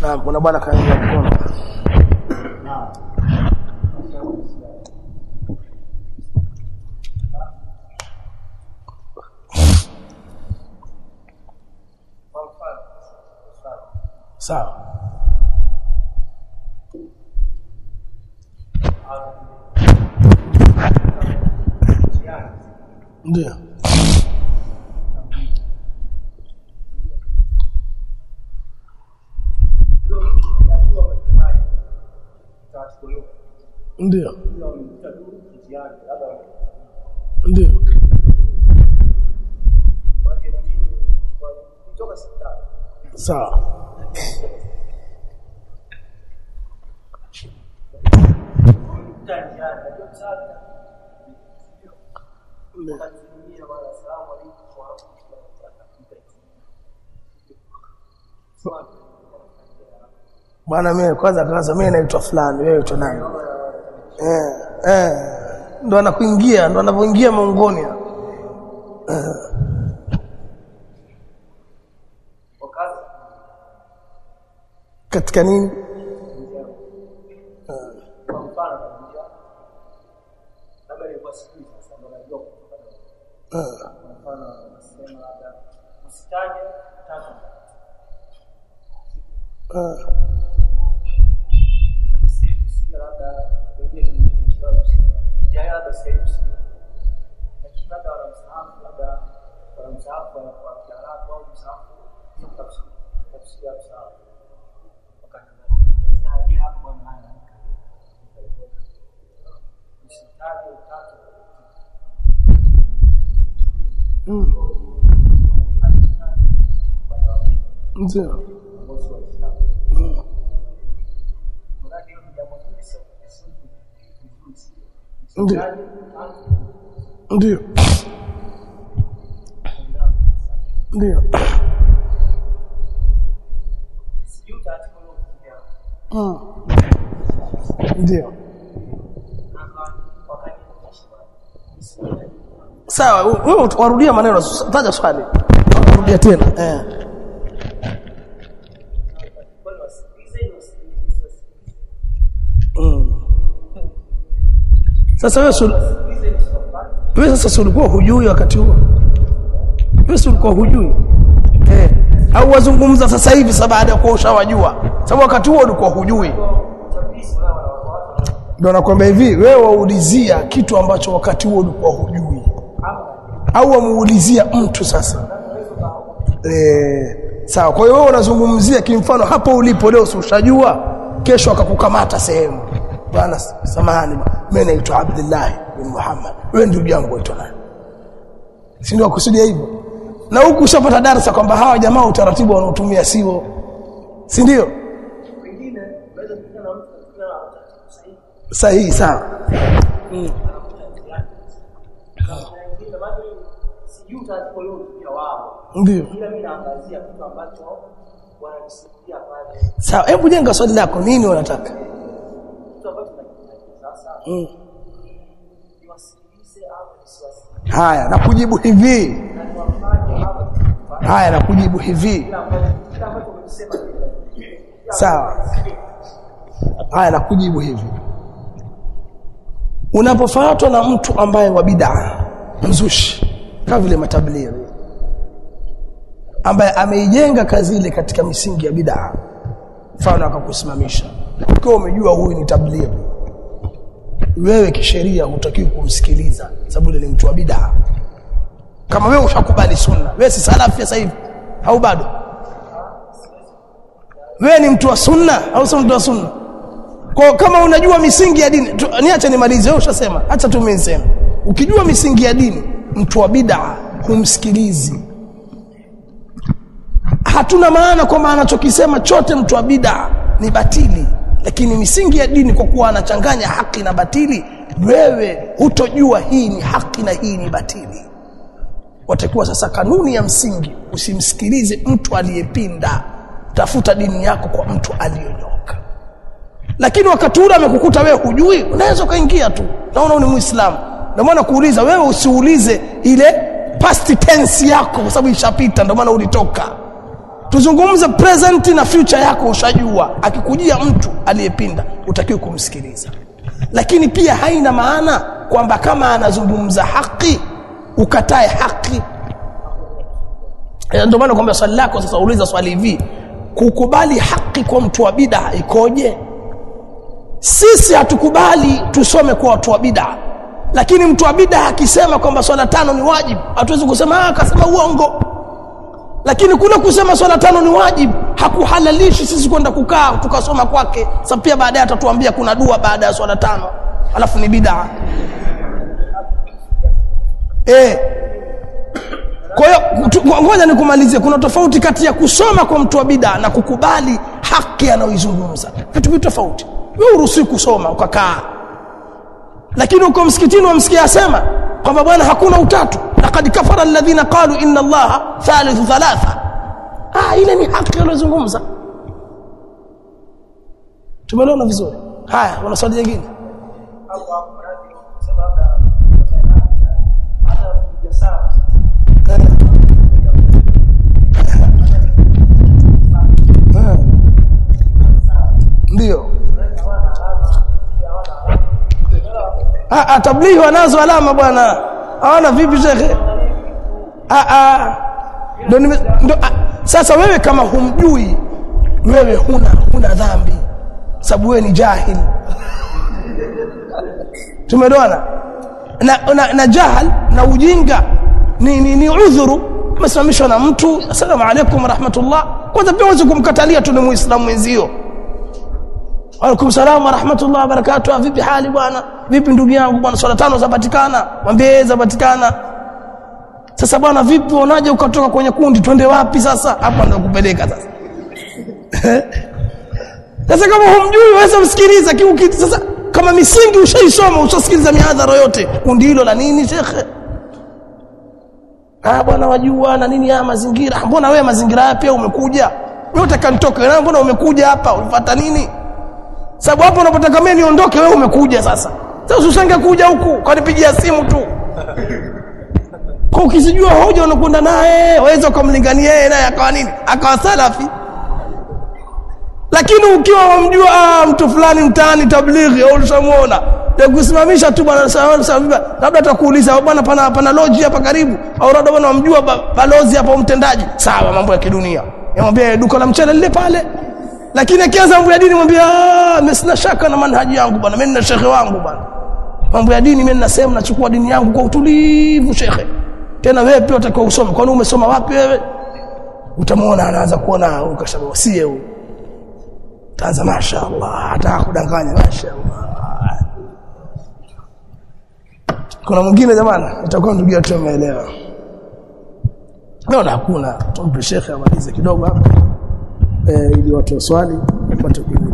Naam, kuna bwana kaingia mkono. Naam. Sawa. Ndio. Ndio. Ndio. Sawa. Bwana mimi kwanza mimi naitwa fulani, wewe unaitwa nani? Ndo anakuingia, ndo anapoingia maungoni. Katika nini? Ndio. Ndio. Ndio. Ndio. Sawa, wewe warudia maneno, taja swali. Warudia tena. Sasa wewe sasa ulikuwa hujui wakati huo? Wewe ulikuwa hujui? Au wazungumza sasa hivi sababu baada ya kuwa ushawajua? Sababu wakati huo ulikuwa hujui. Ndio nakwambia hivi, wewe waulizia kitu ambacho wakati huo ulikuwa hujui. Au wamuulizia mtu sasa. Sawa, kwa hiyo wewe unazungumzia kimfano hapo ulipo leo ushajua, kesho akakukamata sehemu. Bwana samahani, mimi naitwa Abdullah bin Muhammad. Wewe ndugu yangu waitwa nani? Si ndio kusudia hivyo? Na huku ushapata darasa kwamba hawa jamaa utaratibu wanaotumia sio. Si ndio? Wengine naweza kukutana na mtu sahihi sawa. Ndio. Sawa, hebu jenga swali lako, nini unataka? Haya, nakujibu hivi. Sawa. Haya, nakujibu hivi. Unapofuatwa na mtu ambaye wa bid'a, mzushi, kama vile matablighi, ambaye ameijenga kazi ile katika misingi ya bid'a, mfano akakusimamisha, ukiwa umejua huyu ni tablighi, wewe kisheria hutakiwi kumsikiliza sababu ile ni mtu wa bid'a. Kama wewe ushakubali sunna, wewe si salafi sasa hivi au bado? Wewe ni mtu wa sunna au sio mtu wa sunna? Kwa kama unajua misingi ya dini, niache nimalize, wewe ushasema, acha tu mimi niseme. Ukijua misingi ya dini, mtu wa bid'a kumsikilizi. Hatuna maana kwamba anachokisema chote mtu wa bid'a ni batili, lakini misingi ya dini kwa kuwa anachanganya haki na batili, wewe hutojua hii ni haki na hii ni batili. Watakuwa sasa kanuni ya msingi, usimsikilize mtu aliyepinda, tafuta dini yako kwa mtu aliyonyoka. Lakini wakati ule amekukuta wewe hujui, unaweza kaingia tu, naona ni Muislamu. Ndio maana kuuliza wewe, usiulize ile past tense yako kwa sababu ishapita, ndio maana ulitoka. tuzungumze present na future yako ushajua. Akikujia mtu aliyepinda utakiwa kumsikiliza. Lakini pia haina maana kwamba kama anazungumza haki ukatae haki. Ndio maana kwamba swali lako sasa uliza swali hivi, kukubali haki kwa mtu wa bid'a ikoje? Sisi hatukubali tusome kwa watu wa bid'a. Lakini mtu wa bid'a akisema kwamba swala 5 ni wajibu, hatuwezi kusema akasema uongo. Lakini kuna kusema swala 5 ni wajibu hakuhalalishi sisi kwenda kukaa tukasoma kwake. Sasa pia baadaye atatuambia kuna dua baada ya swala 5, alafu ni bid'a. Kwa hiyo ngoja nikumalizie, kuna tofauti kati ya kusoma kwa mtu wa bid'a na kukubali haki anaoizungumza. Vitu tofauti. Wewe uruhusi kusoma ukakaa. Lakini uko msikitini wamsikia asema kwamba bwana hakuna utatu. Laqad kafara alladhina qalu inna Allaha thalithu thalatha. Ile ni haki anayozungumza. Tumeelewana vizuri? Haya, wana swali jingine? Ndio. Tablighi wanazo alama bwana. Hawana vipi shekhe? Ndio sasa wewe kama humjui wewe huna dhambi. Sababu wewe ni jahil. Tumeelewana? Na jahil na ujinga ni udhuru. Umesimamishwa na mtu, asalamu alaykum rahmatullah. Kwanza pia uweze kumkatalia tu ni muislamu mwenzio. Alaykum salaam wa rahmatullahi wa barakatuh. Vipi hali bwana? Vipi ndugu yangu bwana, swala 5 zapatikana? Mwambie zapatikana. Sasa bwana vipi unaje ukatoka kwenye kundi, twende wapi sasa? Hapo ndio kupeleka sasa. Sasa kama humjui wewe msikiliza kiukiti. Sasa kama misingi ushaisoma ushasikiliza mihadhara yote, kundi hilo la nini shekhe? Bwana wajua na nini ya mazingira. Mbona wewe mazingira haya pia umekuja? Wewe utakanitoka na mbona umekuja hapa? Ulifuata nini? Sababu hapo unapotaka mimi niondoke wewe umekuja sasa. Sasa usange kuja huku, kanipigia simu tu. Kwa ukisijua hoja unakwenda naye, waweza kumlingania yeye naye akawa nini? Akawa salafi. Lakini ukiwa wamjua mtu fulani mtaani tablighi au ushamuona, ya kusimamisha tu bwana labda atakuuliza bwana pana lodge hapa karibu au labda bwana wamjua balozi hapa mtendaji. Sawa, mambo ya kidunia. Yamwambia duka la mchele lile pale. Lakini akianza mambo ya dini mwambia mimi sina shaka na manhaji yangu bwana, mimi na shekhe wangu bwana. Mambo ya dini mimi ninasema nachukua dini yangu kwa utulivu shekhe. Tena wewe pia utakao usome. Kwani umesoma wapi wewe? Utamuona anaanza kuona ukashawasie huyo. Taanza mashaallah, hata kudanganya mashaallah. Kuna mwingine jamani, itakuwa ndugu yetu ameelewa. Naona hakuna, tumpe shekhe amalize kidogo hapa. Ili watu waswali wapate